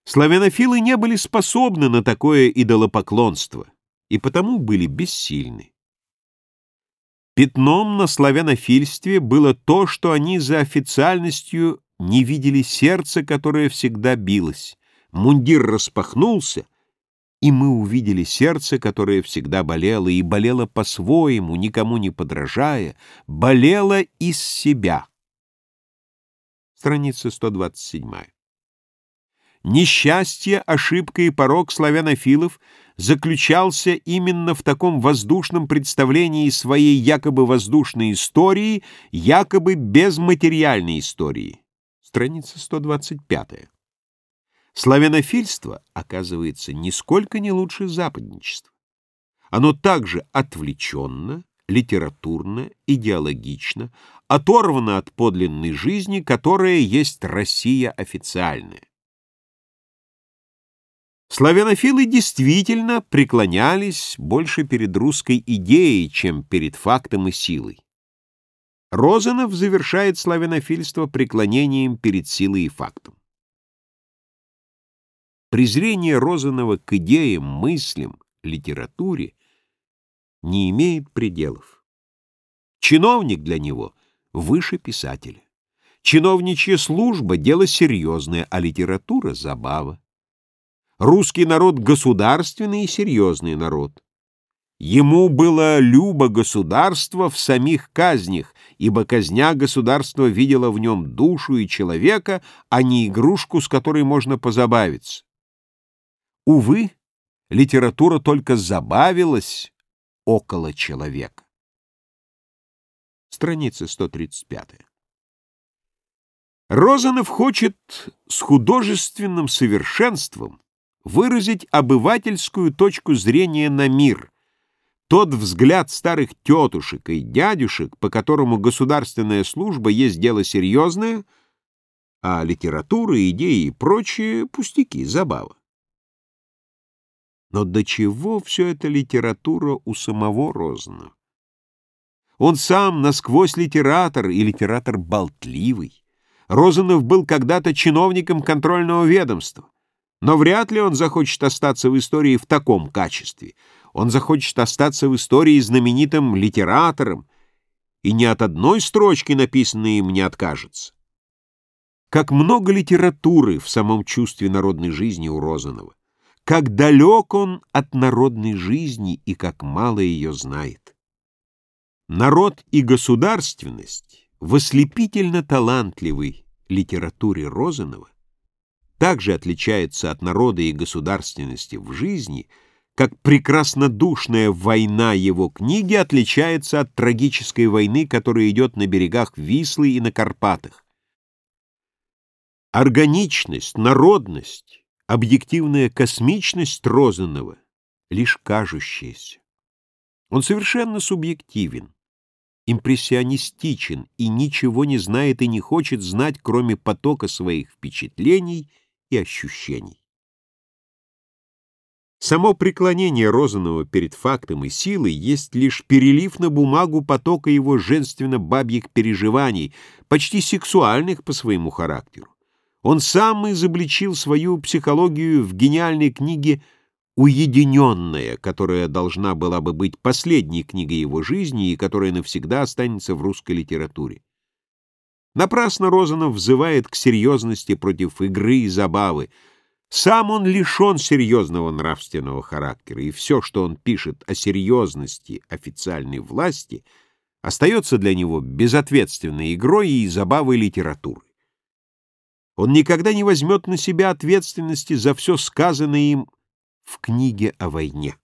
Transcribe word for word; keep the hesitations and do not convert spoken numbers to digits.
Славянофилы не были способны на такое идолопоклонство и потому были бессильны. Пятном на славянофильстве было то, что они за официальностью не видели сердца, которое всегда билось. Мундир распахнулся, и мы увидели сердце, которое всегда болело, и болело по-своему, никому не подражая, болело из себя. Страница сто двадцать семь. Несчастье, ошибка и порок славянофилов заключался именно в таком воздушном представлении своей якобы воздушной истории, якобы безматериальной истории. Страница сто двадцать пять. Славянофильство, оказывается, нисколько не лучше западничества. Оно также отвлеченно, литературно, идеологично, оторвано от подлинной жизни, которая есть Россия официальная. Славянофилы действительно преклонялись больше перед русской идеей, чем перед фактом и силой. Розанов завершает славянофильство преклонением перед силой и фактом. Презрение Розанова к идеям, мыслям, литературе не имеет пределов. Чиновник для него выше писателя. Чиновничья служба — дело серьезное, а литература — забава. Русский народ — государственный и серьезный народ. Ему было любо государство в самих казнях, ибо казня государства видела в нем душу и человека, а не игрушку, с которой можно позабавиться. Увы, литература только забавилась около человека. Страница сто тридцать пять. Розанов хочет с художественным совершенством выразить обывательскую точку зрения на мир, тот взгляд старых тетушек и дядюшек, по которому государственная служба есть дело серьезное, а литература, идеи и прочие пустяки, забава. Но до чего все это литература у самого Розанова? Он сам насквозь литератор и литератор болтливый. Розанов был когда-то чиновником контрольного ведомства. Но вряд ли он захочет остаться в истории в таком качестве. Он захочет остаться в истории знаменитым литератором и ни от одной строчки, написанной им, не откажется. Как много литературы в самом чувстве народной жизни у Розанова. Как далек он от народной жизни и как мало ее знает. Народ и государственность в ослепительно талантливой литературе Розанова также отличается от народа и государственности в жизни, как прекраснодушная война его книги отличается от трагической войны, которая идет на берегах Вислы и на Карпатах. Органичность, народность, объективная космичность Розанова лишь кажущаяся. Он совершенно субъективен, импрессионистичен и ничего не знает и не хочет знать, кроме потока своих впечатлений и ощущений. Само преклонение Розанова перед фактом и силой есть лишь перелив на бумагу потока его женственно-бабьих переживаний, почти сексуальных по своему характеру. Он сам изобличил свою психологию в гениальной книге «Уединенная», которая должна была бы быть последней книгой его жизни и которая навсегда останется в русской литературе. Напрасно Розанов взывает к серьезности против игры и забавы. Сам он лишен серьезного нравственного характера, и все, что он пишет о серьезности официальной власти, остается для него безответственной игрой и забавой литературы. Он никогда не возьмет на себя ответственности за все сказанное им в книге о войне.